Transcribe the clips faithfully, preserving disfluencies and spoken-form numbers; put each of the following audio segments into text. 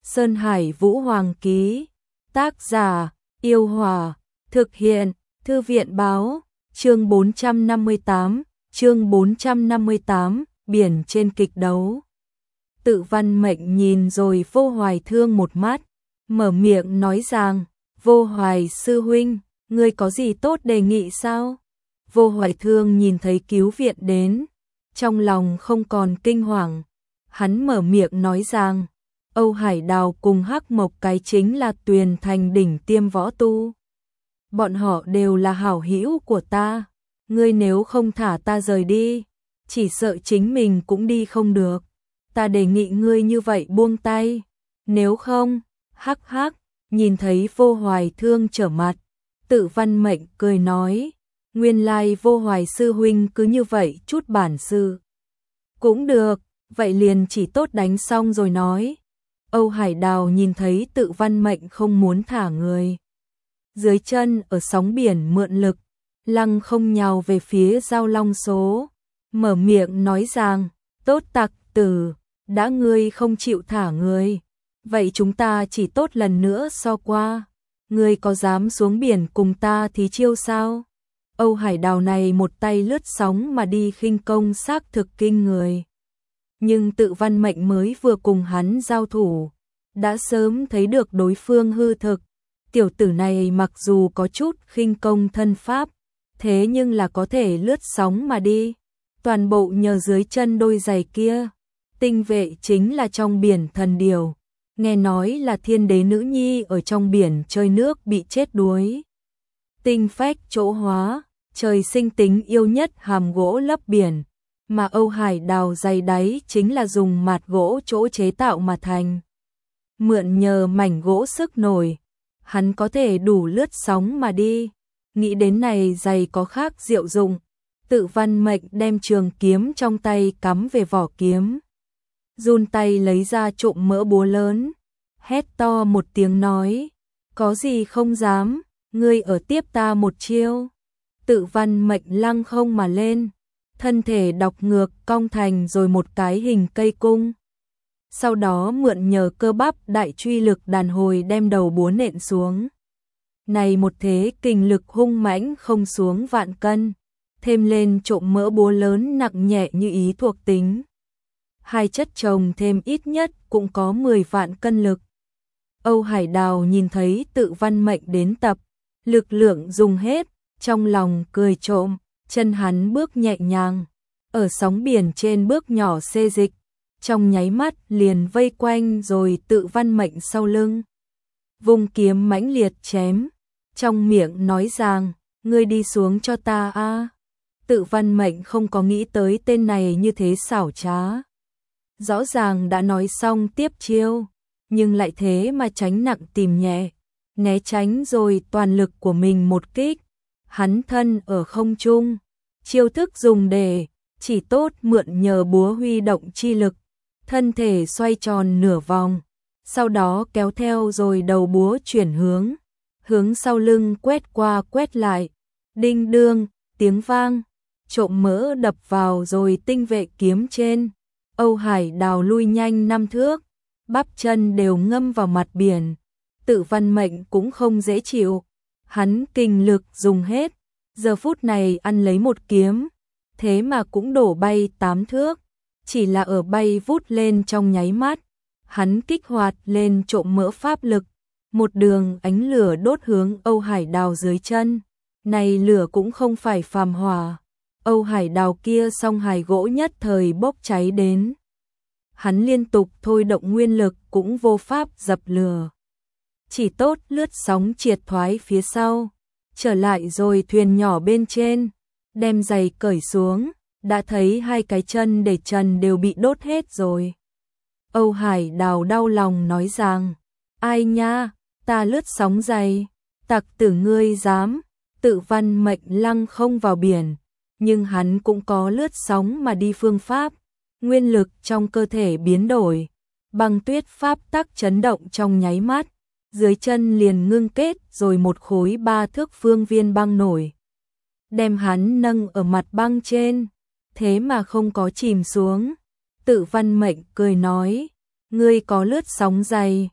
Sơn Hải Vũ Hoàng ký. Tác giả, Yêu Hòa. Thực hiện, Thư viện báo. Chương bốn trăm năm mươi tám, chương bốn trăm năm mươi tám, biển trên kịch đấu. Tự Văn Mệnh nhìn rồi Vô Hoài Thương một mắt, mở miệng nói rằng, Vô Hoài sư huynh, ngươi có gì tốt đề nghị sao? Vô Hoài Thương nhìn thấy cứu viện đến, trong lòng không còn kinh hoàng. Hắn mở miệng nói rằng, Âu Hải Đào cùng Hắc Mộc cái chính là Tuyền Thành đỉnh tiêm võ tu. Bọn họ đều là hảo hữu của ta, ngươi nếu không thả ta rời đi, chỉ sợ chính mình cũng đi không được. Ta đề nghị ngươi như vậy buông tay, nếu không, hắc hắc, nhìn thấy Vô Hoài Thương trở mặt, Tự Văn Mệnh cười nói, nguyên lai Vô Hoài sư huynh cứ như vậy chút bản sự. Cũng được, vậy liền chỉ tốt đánh xong rồi nói. Âu Hải Đào nhìn thấy Tự Văn Mệnh không muốn thả người. Dưới chân ở sóng biển mượn lực, lăng không nhào về phía Giao Long Số, mở miệng nói rằng, tốt tặc tử, đã ngươi không chịu thả người, vậy chúng ta chỉ tốt lần nữa so qua, ngươi có dám xuống biển cùng ta thì chiêu sao? Âu Hải Đào này một tay lướt sóng mà đi khinh công xác thực kinh người. Nhưng Tự Văn Mệnh mới vừa cùng hắn giao thủ, đã sớm thấy được đối phương hư thực. Tiểu tử này mặc dù có chút khinh công thân pháp, thế nhưng là có thể lướt sóng mà đi, toàn bộ nhờ dưới chân đôi giày kia. Tinh Vệ chính là trong biển thần điều, nghe nói là thiên đế nữ nhi ở trong biển chơi nước bị chết đuối. Tinh phách chỗ hóa, trời sinh tính yêu nhất hàm gỗ lấp biển, mà Âu Hải Đào giày đáy chính là dùng mạt gỗ chỗ chế tạo mà thành. Mượn nhờ mảnh gỗ sức nổi, hắn có thể đủ lướt sóng mà đi. Nghĩ đến này giày có khác diệu dụng, Tự Văn Mệnh đem trường kiếm trong tay cắm về vỏ kiếm, run tay lấy ra trộm mỡ búa lớn, hét to một tiếng nói, có gì không dám, ngươi ở tiếp ta một chiêu. Tự Văn Mệnh lăng không mà lên, thân thể đọc ngược cong thành rồi một cái hình cây cung. Sau đó mượn nhờ cơ bắp đại truy lực đàn hồi đem đầu búa nện xuống. Này một thế kình lực hung mãnh không xuống vạn cân, thêm lên trộm mỡ búa lớn nặng nhẹ như ý thuộc tính. Hai chất chồng thêm ít nhất cũng có mười vạn cân lực. Âu Hải Đào nhìn thấy Tự Văn Mệnh đến tập, lực lượng dùng hết, trong lòng cười trộm, chân hắn bước nhẹ nhàng, ở sóng biển trên bước nhỏ xê dịch, trong nháy mắt liền vây quanh rồi Tự Văn Mệnh sau lưng. Vùng kiếm mãnh liệt chém, trong miệng nói rằng, ngươi đi xuống cho ta a. Tự Văn Mệnh không có nghĩ tới tên này như thế xảo trá. Rõ ràng đã nói xong tiếp chiêu, nhưng lại thế mà tránh nặng tìm nhẹ, né tránh rồi toàn lực của mình một kích. Hắn thân ở không trung, chiêu thức dùng để, chỉ tốt mượn nhờ búa huy động chi lực, thân thể xoay tròn nửa vòng, sau đó kéo theo rồi đầu búa chuyển hướng, hướng sau lưng quét qua quét lại, đinh đương, tiếng vang, trộm mỡ đập vào rồi Tinh Vệ kiếm trên. Âu Hải Đào lui nhanh năm thước, bắp chân đều ngâm vào mặt biển. Tự Văn Mệnh cũng không dễ chịu, hắn kinh lực dùng hết, giờ phút này ăn lấy một kiếm, thế mà cũng đổ bay tám thước, chỉ là ở bay vút lên trong nháy mắt, hắn kích hoạt lên trộm mỡ pháp lực, một đường ánh lửa đốt hướng Âu Hải Đào dưới chân. Này lửa cũng không phải phàm hỏa, Âu Hải Đào kia song hài gỗ nhất thời bốc cháy đến. Hắn liên tục thôi động nguyên lực cũng vô pháp dập lửa. Chỉ tốt lướt sóng triệt thoái phía sau, trở lại rồi thuyền nhỏ bên trên, đem giày cởi xuống, đã thấy hai cái chân để trần đều bị đốt hết rồi. Âu Hải Đào đau lòng nói rằng, ai nha, ta lướt sóng giày, tặc tử ngươi dám. Tự Văn Mệnh lăng không vào biển, nhưng hắn cũng có lướt sóng mà đi phương pháp, nguyên lực trong cơ thể biến đổi, băng tuyết pháp tắc chấn động trong nháy mắt, dưới chân liền ngưng kết rồi một khối ba thước phương viên băng nổi, đem hắn nâng ở mặt băng trên, thế mà không có chìm xuống. Tự Văn Mệnh cười nói, ngươi có lướt sóng giày,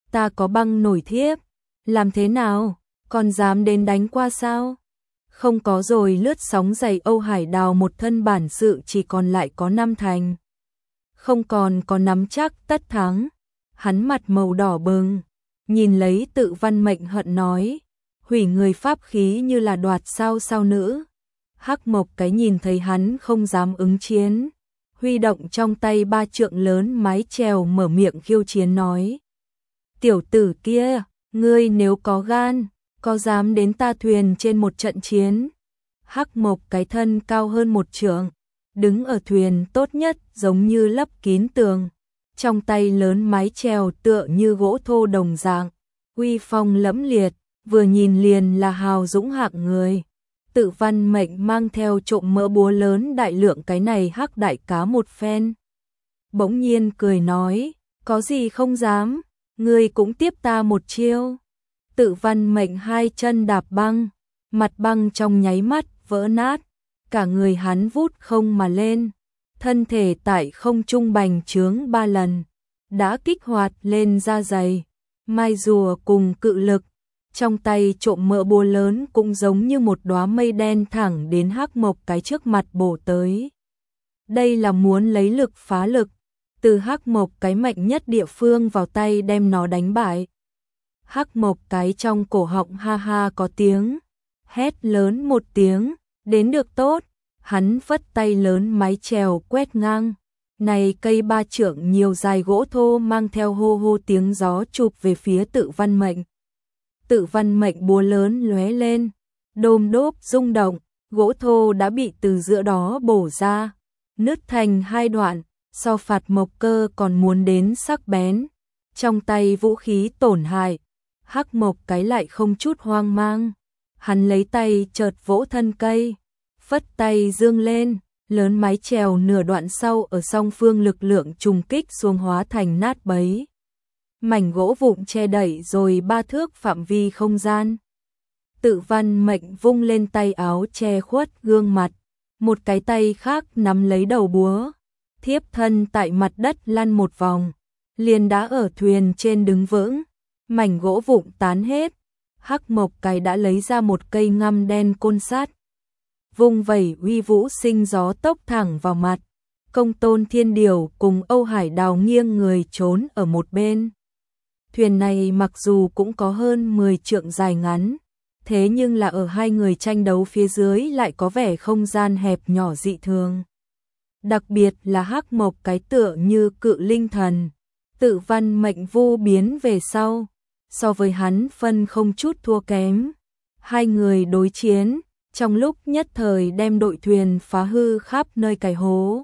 ta có băng nổi thiếp, làm thế nào, còn dám đến đánh qua sao? Không có rồi lướt sóng dày Âu Hải Đào một thân bản sự chỉ còn lại có năm thành. Không còn có nắm chắc tất thắng, hắn mặt màu đỏ bừng, nhìn lấy Tự Văn Mệnh hận nói, hủy người pháp khí như là đoạt sao sao nữ. Hắc Mộc Cái nhìn thấy hắn không dám ứng chiến, huy động trong tay ba trượng lớn mái chèo mở miệng khiêu chiến nói. Tiểu tử kia, ngươi nếu có gan, có dám đến ta thuyền trên một trận chiến? Hắc Mộc Cái thân cao hơn một trượng, đứng ở thuyền tốt nhất giống như lấp kín tường, trong tay lớn mái chèo tựa như gỗ thô đồng dạng, uy phong lẫm liệt, vừa nhìn liền là hào dũng hạng người. Tự Văn Mệnh mang theo trộm mỡ búa lớn đại lượng cái này hắc đại cá một phen. Bỗng nhiên cười nói, có gì không dám, ngươi cũng tiếp ta một chiêu. Tự Văn Mệnh hai chân đạp băng, mặt băng trong nháy mắt vỡ nát, cả người hắn vút không mà lên, thân thể tại không trung bành trướng ba lần, đã kích hoạt lên da dày, mai rùa cùng cự lực. Trong tay trộm mỡ búa lớn cũng giống như một đóa mây đen thẳng đến Hắc Mộc Cái trước mặt bổ tới. Đây là muốn lấy lực phá lực, từ Hắc Mộc Cái mạnh nhất địa phương vào tay đem nó đánh bại. Hắc Mộc Cái trong cổ họng ha ha có tiếng, hét lớn một tiếng, đến được tốt, hắn phất tay lớn mái chèo quét ngang. Này cây ba trượng nhiều dài gỗ thô mang theo hô hô tiếng gió chụp về phía Tự Văn Mệnh. Tự Văn Mệnh búa lớn lóe lên, đôm đốp rung động, gỗ thô đã bị từ giữa đó bổ ra, nứt thành hai đoạn, so phạt Mộc Cơ còn muốn đến sắc bén. Trong tay vũ khí tổn hại, Hắc Mộc Cái lại không chút hoang mang, hắn lấy tay chợt vỗ thân cây, phất tay dương lên, lớn mái chèo nửa đoạn sau ở song phương lực lượng trùng kích xuống hóa thành nát bấy. Mảnh gỗ vụn che đẩy rồi ba thước phạm vi không gian. Tự Văn Mệnh vung lên tay áo che khuất gương mặt, một cái tay khác nắm lấy đầu búa, thiếp thân tại mặt đất lăn một vòng, liền đã ở thuyền trên đứng vững, mảnh gỗ vụn tán hết. Hắc Mộc Cái đã lấy ra một cây ngăm đen côn sắt, vung vẩy uy vũ sinh gió tốc thẳng vào mặt. Công Tôn Thiên Điều cùng Âu Hải Đào nghiêng người trốn ở một bên. Thuyền này mặc dù cũng có hơn mười trượng dài ngắn, thế nhưng là ở hai người tranh đấu phía dưới lại có vẻ không gian hẹp nhỏ dị thường. Đặc biệt là Hắc Mộc Cái tựa như cự linh thần, Tự Văn Mệnh vô biến về sau, so với hắn phân không chút thua kém. Hai người đối chiến, trong lúc nhất thời đem đội thuyền phá hư khắp nơi cày hố.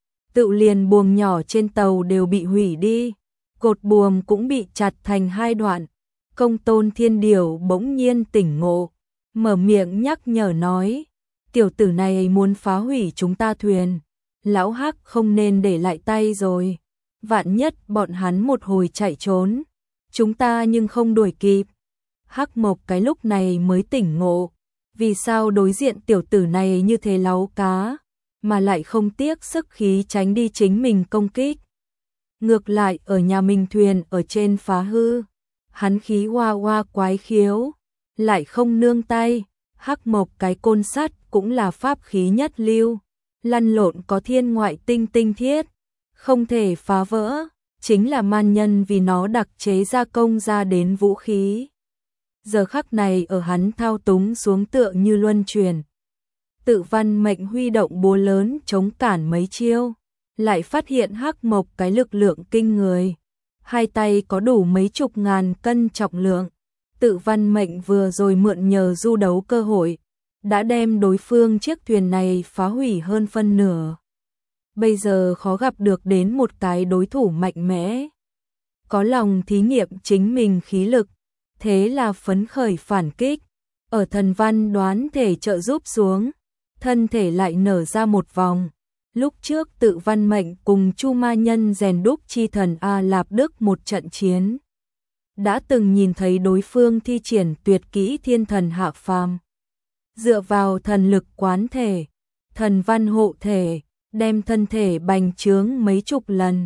Tự liền buồm nhỏ trên tàu đều bị hủy đi, cột buồm cũng bị chặt thành hai đoạn. Công Tôn Thiên Điều bỗng nhiên tỉnh ngộ, mở miệng nhắc nhở nói, tiểu tử này muốn phá hủy chúng ta thuyền, lão Hắc không nên để lại tay rồi, vạn nhất bọn hắn một hồi chạy trốn, chúng ta nhưng không đuổi kịp. Hắc Mộc Cái lúc này mới tỉnh ngộ, vì sao đối diện tiểu tử này như thế láu cá, mà lại không tiếc sức khí tránh đi chính mình công kích. Ngược lại ở nhà mình thuyền ở trên phá hư, hắn khí hoa hoa quái khiếu, lại không nương tay. Hắc Mộc Cái côn sắt cũng là pháp khí nhất lưu, lăn lộn có thiên ngoại tinh tinh thiết, không thể phá vỡ, chính là man nhân vì nó đặc chế gia công ra đến vũ khí. Giờ khắc này ở hắn thao túng xuống tựa như luân chuyển. Tự Văn Mệnh huy động búa lớn chống cản mấy chiêu, lại phát hiện Hắc Mộc Cái lực lượng kinh người, hai tay có đủ mấy chục ngàn cân trọng lượng. Tự Văn Mệnh vừa rồi mượn nhờ du đấu cơ hội, đã đem đối phương chiếc thuyền này phá hủy hơn phân nửa. Bây giờ khó gặp được đến một cái đối thủ mạnh mẽ, có lòng thí nghiệm chính mình khí lực, thế là phấn khởi phản kích. Ở thần văn đoán thể trợ giúp xuống, thân thể lại nở ra một vòng. Lúc trước Tự Văn Mệnh cùng Chu Ma Nhân rèn đúc chi thần A Lạp Đức một trận chiến, đã từng nhìn thấy đối phương thi triển tuyệt kỹ thiên thần hạ phàm, dựa vào thần lực quán thể, thần văn hộ thể, đem thân thể bành trướng mấy chục lần,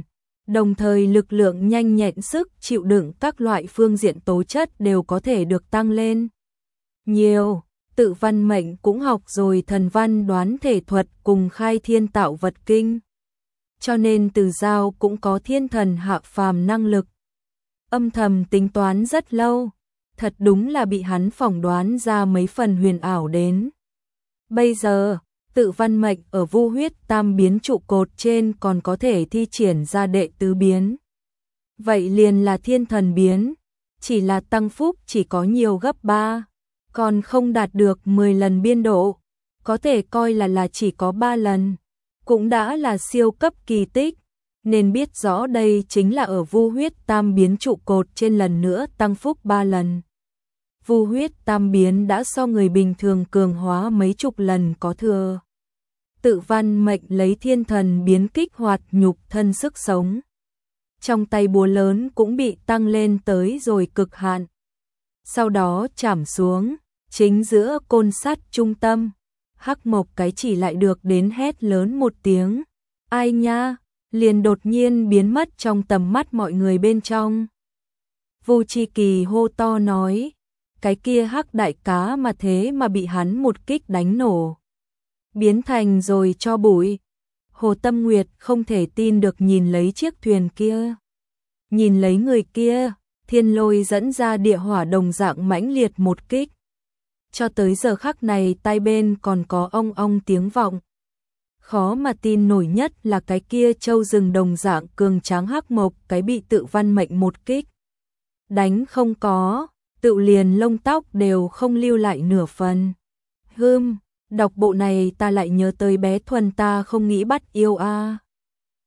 Đồng thời lực lượng nhanh nhẹn, sức chịu đựng các loại phương diện tố chất đều có thể được tăng lên nhiều. Tự Văn Mệnh cũng học rồi thần văn đoán thể thuật cùng khai thiên tạo vật kinh, cho nên Từ Giao cũng có thiên thần hạ phàm năng lực. Âm thầm tính toán rất lâu, thật đúng là bị hắn phỏng đoán ra mấy phần huyền ảo đến. Bây giờ, Tự Văn Mệnh ở Vu Huyết Tam biến trụ cột trên còn có thể thi triển ra đệ tứ biến. Vậy liền là thiên thần biến, chỉ là tăng phúc chỉ có nhiều gấp ba, còn không đạt được mười lần biên độ, có thể coi là là chỉ có ba lần, cũng đã là siêu cấp kỳ tích, nên biết rõ đây chính là ở Vu Huyết Tam biến trụ cột trên lần nữa tăng phúc ba lần. Vu Huyết Tam biến đã so người bình thường cường hóa mấy chục lần có thừa. Tự Văn Mệnh lấy thiên thần biến kích hoạt nhục thân sức sống. Trong tay búa lớn cũng bị tăng lên tới rồi cực hạn. Sau đó chảm xuống, chính giữa côn sắt trung tâm, Hắc Mộc cái chỉ lại được đến hét lớn một tiếng. Ai nha, liền đột nhiên biến mất trong tầm mắt mọi người bên trong. Vu Chi Kỳ hô to nói, cái kia Hắc đại cá mà thế mà bị hắn một kích đánh nổ, biến thành rồi cho bụi. Hồ Tâm Nguyệt không thể tin được nhìn lấy chiếc thuyền kia, nhìn lấy người kia, thiên lôi dẫn ra địa hỏa đồng dạng mãnh liệt một kích. Cho tới giờ khắc này tai bên còn có ong ong tiếng vọng. Khó mà tin nổi nhất là cái kia châu rừng đồng dạng cường tráng Hắc Mộc cái bị Tự Văn Mệnh một kích đánh không có, tự liền lông tóc đều không lưu lại nửa phần. Hưm, đọc bộ này ta lại nhớ tới bé Thuần ta không nghĩ bắt yêu a. À.